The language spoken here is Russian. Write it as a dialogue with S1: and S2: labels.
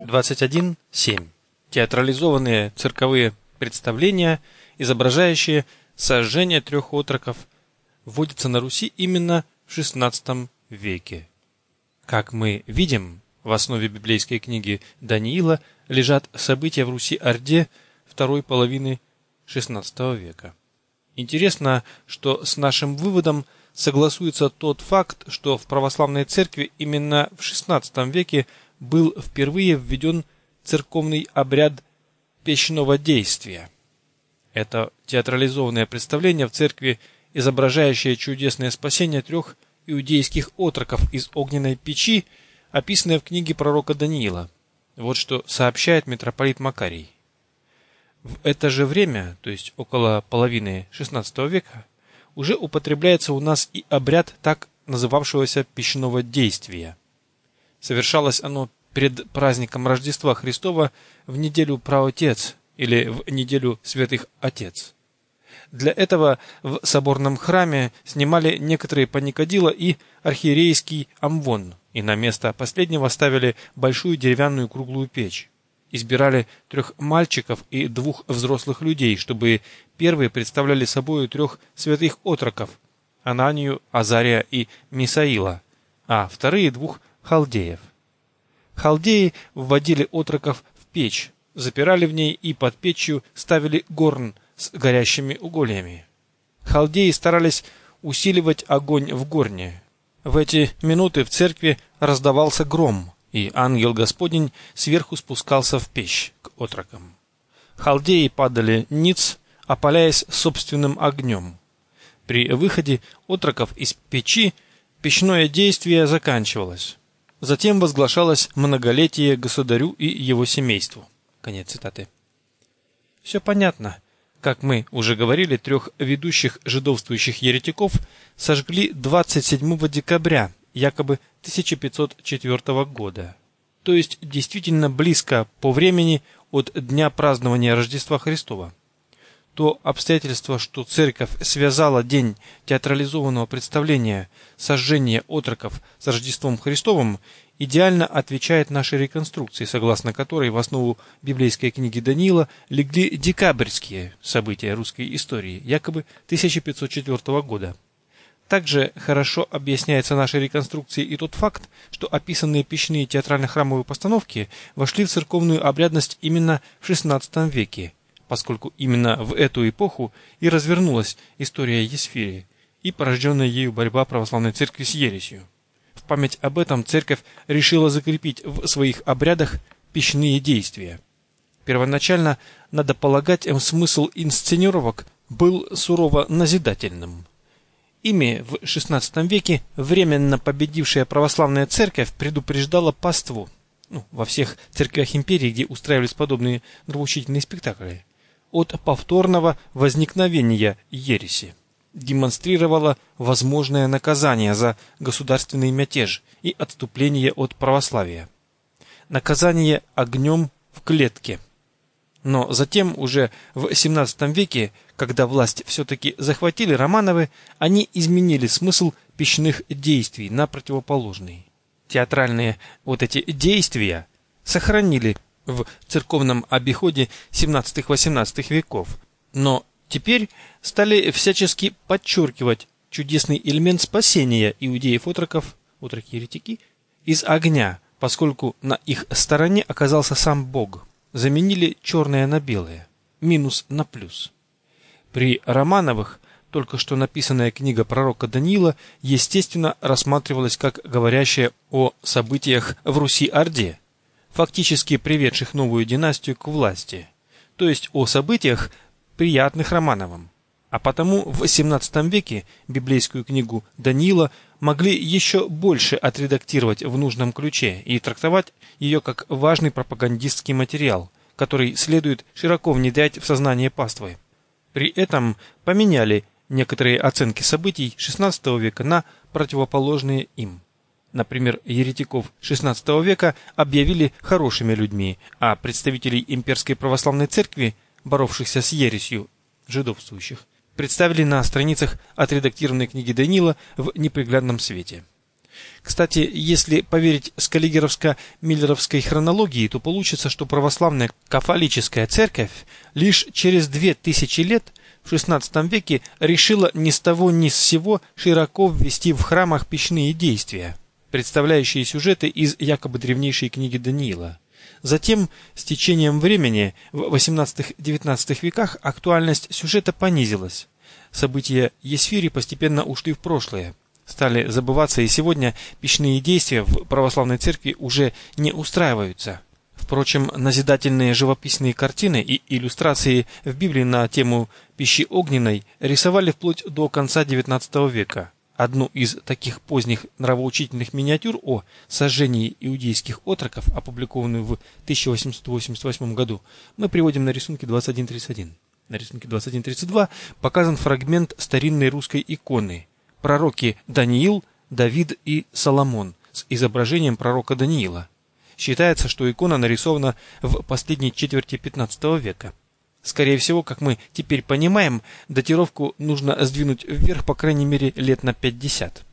S1: 21.7. Театрализованные цирковые представления, изображающие сожжение 3 отроков, вводятся на Руси именно в XVI веке. Как мы видим, в основе библейской книги Даниила лежат события в Руси-Орде второй половины XVI века. Интересно, что с нашим выводом согласуется тот факт, что в православной церкви именно в XVI веке был впервые введен церковный обряд пещного действия. Это театрализованное представление в церкви, изображающее чудесное спасение 3 иудейских отроков из огненной печи, описанное в книге пророка Даниила. Вот что сообщает митрополит Макарий. В это же время, то есть около половины XVI века, уже употребляется у нас и обряд так называвшегося пещного действия. Совершалось оно перед праздником Рождества Христова в неделю Праотец или в неделю Святых Отец. Для этого в соборном храме снимали некоторые паникадила и архиерейский амвон, и на место последнего ставили большую деревянную круглую печь. Избирали 3 мальчиков и 2 взрослых людей, чтобы первые представляли собою 3 святых отроков – Ананию, Азария и Мисаила, а вторые 2 халдеев. Халдеи вводили отроков в печь, запирали в ней и под печью ставили горн с горящими угольями. Халдеи старались усиливать огонь в горне. В эти минуты в церкви раздавался гром, и ангел Господень сверху спускался в печь к отрокам. Халдеи падали ниц, опаляясь собственным огнем. При выходе отроков из печи печное действие заканчивалось. Затем возглашалось многолетие государю и его семейству. Конец цитаты. Все понятно. Как мы уже говорили, 3 ведущих жидовствующих еретиков сожгли 27 декабря, якобы 1504 года. То есть действительно близко по времени от дня празднования Рождества Христова. То обстоятельство, что церковь связала день театрализованного представления сожжения отроков с Рождеством Христовым, идеально отвечает нашей реконструкции, согласно которой в основу библейской книги Даниила легли декабрьские события русской истории, якобы 1504 года. Также хорошо объясняется нашей реконструкцией и тот факт, что описанные печные театрально-храмовые постановки вошли в церковную обрядность именно в XVI веке, поскольку именно в эту эпоху и развернулась история Есфирии и порожденная ею борьба православной церкви с ересью. В память об этом церковь решила закрепить в своих обрядах печные действия. Первоначально, надо полагать, смысл инсценировок был сурово назидательным. Ими в XVI веке временно победившая православная церковь предупреждала паству, во всех церквях империи, где устраивались подобные нравоучительные спектакли, от повторного возникновения ереси, демонстрировала возможное наказание за государственный мятеж и отступление от православия. Наказание огнем в клетке. Но затем, уже в XVII веке, когда власть все-таки захватили Романовы, они изменили смысл печных действий на противоположный. Театральные эти действия сохранили в церковном обиходе XVII-XVIII веков, но теперь стали всячески подчеркивать чудесный элемент спасения иудеев-отроков, отроки-еретики, из огня, поскольку на их стороне оказался сам Бог. Заменили черное на белое, минус на плюс. При Романовых только что написанная книга пророка Даниила, естественно, рассматривалась как говорящая о событиях в Руси-Орде, фактически приведших новую династию к власти, то есть о событиях, приятных Романовым. А потому в XVII веке библейскую книгу Даниила могли еще больше отредактировать в нужном ключе и трактовать ее как важный пропагандистский материал, который следует широко внедрять в сознание паствы. При этом поменяли некоторые оценки событий XVI века на противоположные им. Например, еретиков XVI века объявили хорошими людьми, а представителей имперской православной церкви, боровшихся с ересью жидовствующих, представили на страницах отредактированной книги Даниила в неприглядном свете. Кстати, если поверить скаллигеровско-миллеровской хронологии, то получится, что православная кафолическая церковь лишь через 2000 лет в XVI веке решила ни с того ни с сего широко ввести в храмах пищные действия, представляющие сюжеты из якобы древнейшей книги Даниила. Затем, с течением времени, в XVIII-XIX веках актуальность сюжета понизилась. События Есфири постепенно ушли в прошлое, стали забываться, и сегодня пищные действия в православной церкви уже не устраиваются. Впрочем, назидательные живописные картины и иллюстрации в Библии на тему пищи огненной рисовали вплоть до конца XIX века. Одну из таких поздних нравоучительных миниатюр о сожжении иудейских отроков, опубликованную в 1888 году, мы приводим на рисунке 2131. На рисунке 2132 показан фрагмент старинной русской иконы «Пророки Даниил, Давид и Соломон» с изображением пророка Даниила. Считается, что икона нарисована в последней четверти XV века. Скорее всего, как мы теперь понимаем, датировку нужно сдвинуть вверх по крайней мере лет на 50.